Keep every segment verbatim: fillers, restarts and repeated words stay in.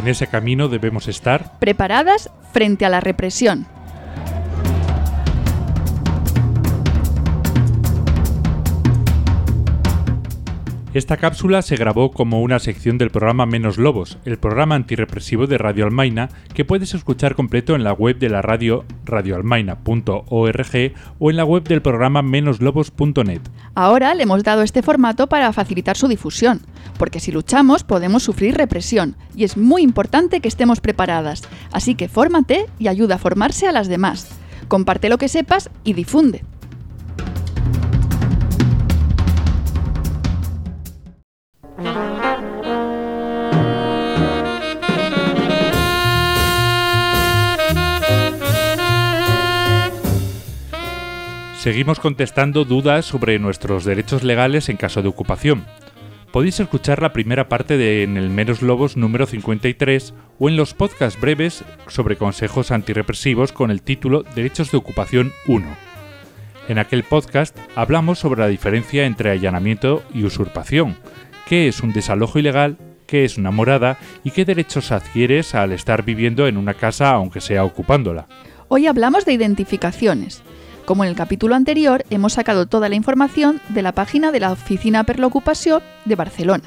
En ese camino debemos estar preparadas frente a la represión. Esta cápsula se grabó como una sección del programa Menos Lobos, el programa antirrepresivo de Radio Almaina, que puedes escuchar completo en la web de la radio radio almaina punto org o en la web del programa menos lobos punto net. Ahora le hemos dado este formato para facilitar su difusión, porque si luchamos podemos sufrir represión, y es muy importante que estemos preparadas, así que fórmate y ayuda a formarse a las demás. Comparte lo que sepas y difunde. Seguimos contestando dudas sobre nuestros derechos legales en caso de ocupación. Podéis escuchar la primera parte de En el Menos Lobos número cincuenta y tres o en los podcasts breves sobre consejos antirrepresivos con el título Derechos de Ocupación uno. En aquel podcast hablamos sobre la diferencia entre allanamiento y usurpación, qué es un desalojo ilegal, qué es una morada y qué derechos adquieres al estar viviendo en una casa aunque sea ocupándola. Hoy hablamos de identificaciones. Como en el capítulo anterior, hemos sacado toda la información de la página de la Oficina per l'Ocupació de Barcelona.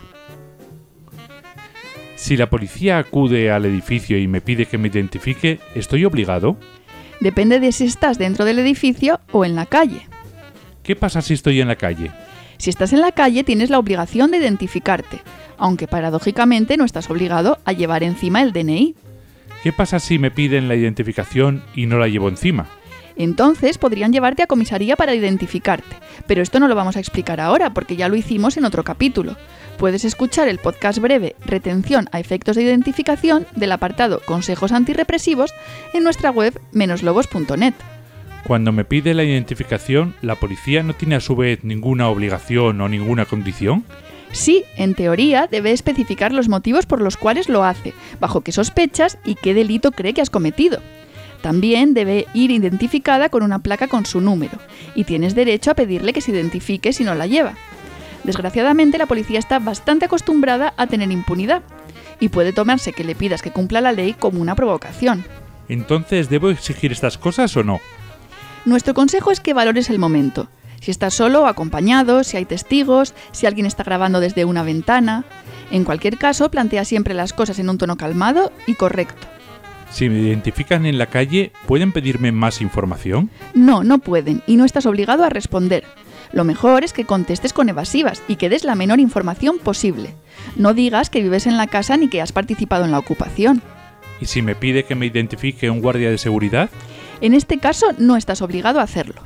Si la policía acude al edificio y me pide que me identifique, ¿estoy obligado? Depende de si estás dentro del edificio o en la calle. ¿Qué pasa si estoy en la calle? Si estás en la calle tienes la obligación de identificarte, aunque paradójicamente no estás obligado a llevar encima el D N I. ¿Qué pasa si me piden la identificación y no la llevo encima? Entonces podrían llevarte a comisaría para identificarte, pero esto no lo vamos a explicar ahora porque ya lo hicimos en otro capítulo. Puedes escuchar el podcast breve Retención a efectos de identificación del apartado Consejos antirrepresivos en nuestra web menos lobos punto net. Cuando me pide la identificación, ¿la policía no tiene a su vez ninguna obligación o ninguna condición? Sí, en teoría debe especificar los motivos por los cuales lo hace, bajo qué sospechas y qué delito cree que has cometido. También debe ir identificada con una placa con su número, y tienes derecho a pedirle que se identifique si no la lleva. Desgraciadamente, la policía está bastante acostumbrada a tener impunidad, y puede tomarse que le pidas que cumpla la ley como una provocación. Entonces, ¿debo exigir estas cosas o no? Nuestro consejo es que valores el momento. Si estás solo o acompañado, si hay testigos, si alguien está grabando desde una ventana. En cualquier caso, plantea siempre las cosas en un tono calmado y correcto. Si me identifican en la calle, ¿pueden pedirme más información? No, no pueden, y no estás obligado a responder. Lo mejor es que contestes con evasivas y que des la menor información posible. No digas que vives en la casa ni que has participado en la ocupación. ¿Y si me pide que me identifique un guardia de seguridad? En este caso, no estás obligado a hacerlo.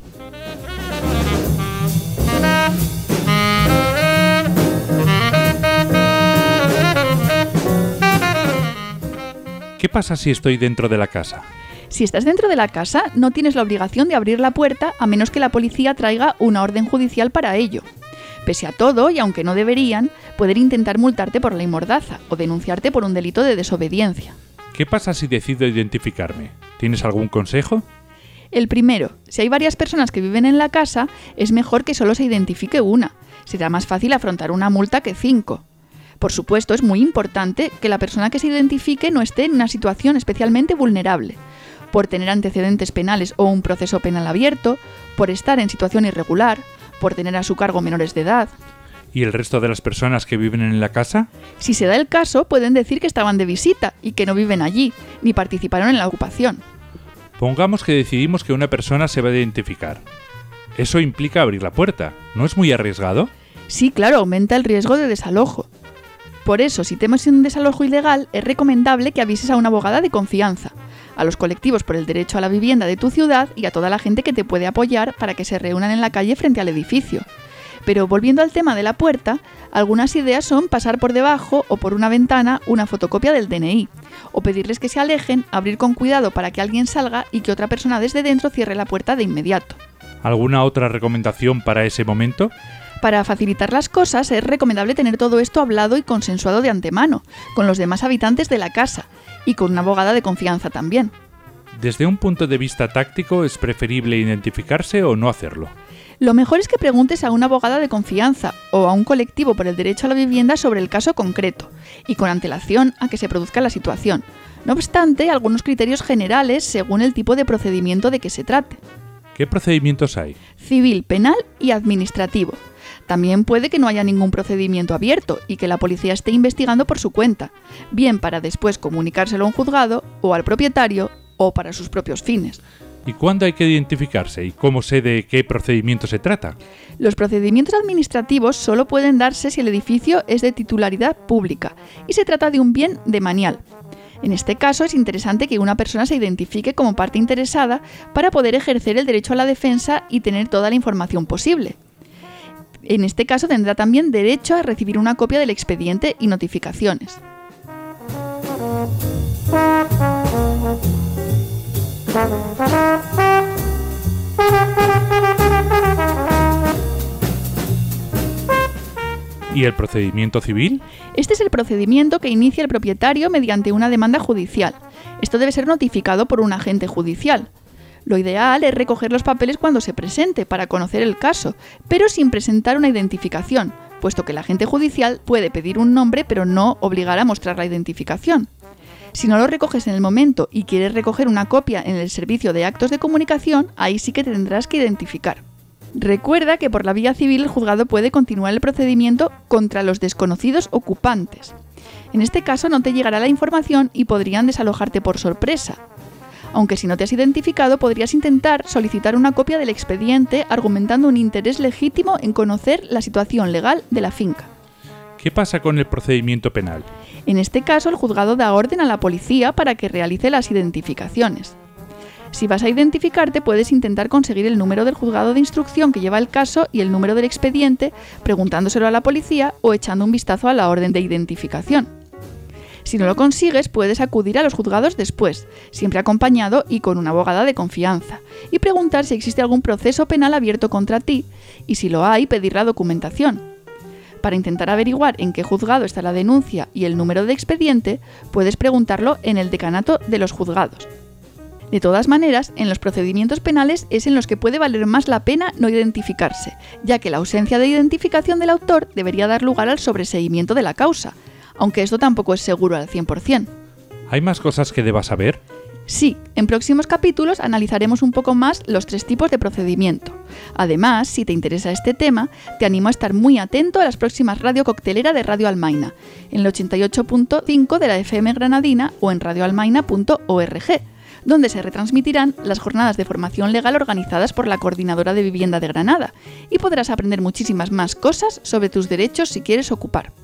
¿Qué pasa si estoy dentro de la casa? Si estás dentro de la casa, no tienes la obligación de abrir la puerta a menos que la policía traiga una orden judicial para ello. Pese a todo, y aunque no deberían, pueden intentar multarte por ley mordaza o denunciarte por un delito de desobediencia. ¿Qué pasa si decido identificarme? ¿Tienes algún consejo? El primero, si hay varias personas que viven en la casa, es mejor que solo se identifique una. Será más fácil afrontar una multa que cinco. Por supuesto, es muy importante que la persona que se identifique no esté en una situación especialmente vulnerable, por tener antecedentes penales o un proceso penal abierto, por estar en situación irregular, por tener a su cargo menores de edad. ¿Y el resto de las personas que viven en la casa? Si se da el caso, pueden decir que estaban de visita y que no viven allí, ni participaron en la ocupación. Pongamos que decidimos que una persona se va a identificar. Eso implica abrir la puerta. ¿No es muy arriesgado? Sí, claro, aumenta el riesgo de desalojo. Por eso, si temes un desalojo ilegal, es recomendable que avises a una abogada de confianza, a los colectivos por el derecho a la vivienda de tu ciudad y a toda la gente que te puede apoyar para que se reúnan en la calle frente al edificio. Pero volviendo al tema de la puerta, algunas ideas son pasar por debajo o por una ventana una fotocopia del D N I, o pedirles que se alejen, abrir con cuidado para que alguien salga y que otra persona desde dentro cierre la puerta de inmediato. ¿Alguna otra recomendación para ese momento? Para facilitar las cosas es recomendable tener todo esto hablado y consensuado de antemano, con los demás habitantes de la casa, y con una abogada de confianza también. Desde un punto de vista táctico, ¿es preferible identificarse o no hacerlo? Lo mejor es que preguntes a una abogada de confianza o a un colectivo por el derecho a la vivienda sobre el caso concreto y con antelación a que se produzca la situación. No obstante, algunos criterios generales según el tipo de procedimiento de que se trate. ¿Qué procedimientos hay? Civil, penal y administrativo. También puede que no haya ningún procedimiento abierto y que la policía esté investigando por su cuenta, bien para después comunicárselo a un juzgado o al propietario o para sus propios fines. ¿Y cuándo hay que identificarse y cómo sé de qué procedimiento se trata? Los procedimientos administrativos solo pueden darse si el edificio es de titularidad pública y se trata de un bien demanial. En este caso es interesante que una persona se identifique como parte interesada para poder ejercer el derecho a la defensa y tener toda la información posible. En este caso tendrá también derecho a recibir una copia del expediente y notificaciones. ¿Y el procedimiento civil? Este es el procedimiento que inicia el propietario mediante una demanda judicial. Esto debe ser notificado por un agente judicial. Lo ideal es recoger los papeles cuando se presente para conocer el caso, pero sin presentar una identificación, puesto que el agente judicial puede pedir un nombre pero no obligar a mostrar la identificación. Si no lo recoges en el momento y quieres recoger una copia en el servicio de actos de comunicación, ahí sí que tendrás que identificar. Recuerda que por la vía civil el juzgado puede continuar el procedimiento contra los desconocidos ocupantes. En este caso no te llegará la información y podrían desalojarte por sorpresa. Aunque si no te has identificado podrías intentar solicitar una copia del expediente argumentando un interés legítimo en conocer la situación legal de la finca. ¿Qué pasa con el procedimiento penal? En este caso el juzgado da orden a la policía para que realice las identificaciones. Si vas a identificarte, puedes intentar conseguir el número del juzgado de instrucción que lleva el caso y el número del expediente, preguntándoselo a la policía o echando un vistazo a la orden de identificación. Si no lo consigues, puedes acudir a los juzgados después, siempre acompañado y con una abogada de confianza, y preguntar si existe algún proceso penal abierto contra ti, y si lo hay, pedir la documentación. Para intentar averiguar en qué juzgado está la denuncia y el número de expediente, puedes preguntarlo en el decanato de los juzgados. De todas maneras, en los procedimientos penales es en los que puede valer más la pena no identificarse, ya que la ausencia de identificación del autor debería dar lugar al sobreseimiento de la causa, aunque esto tampoco es seguro al cien por ciento. ¿Hay más cosas que debas saber? Sí, en próximos capítulos analizaremos un poco más los tres tipos de procedimiento. Además, si te interesa este tema, te animo a estar muy atento a las próximas Radio Coctelera de Radio Almaina, en el ochenta y ocho punto cinco de la F M granadina o en radio almaina punto org, donde se retransmitirán las jornadas de formación legal organizadas por la Coordinadora de Vivienda de Granada, y podrás aprender muchísimas más cosas sobre tus derechos si quieres ocupar.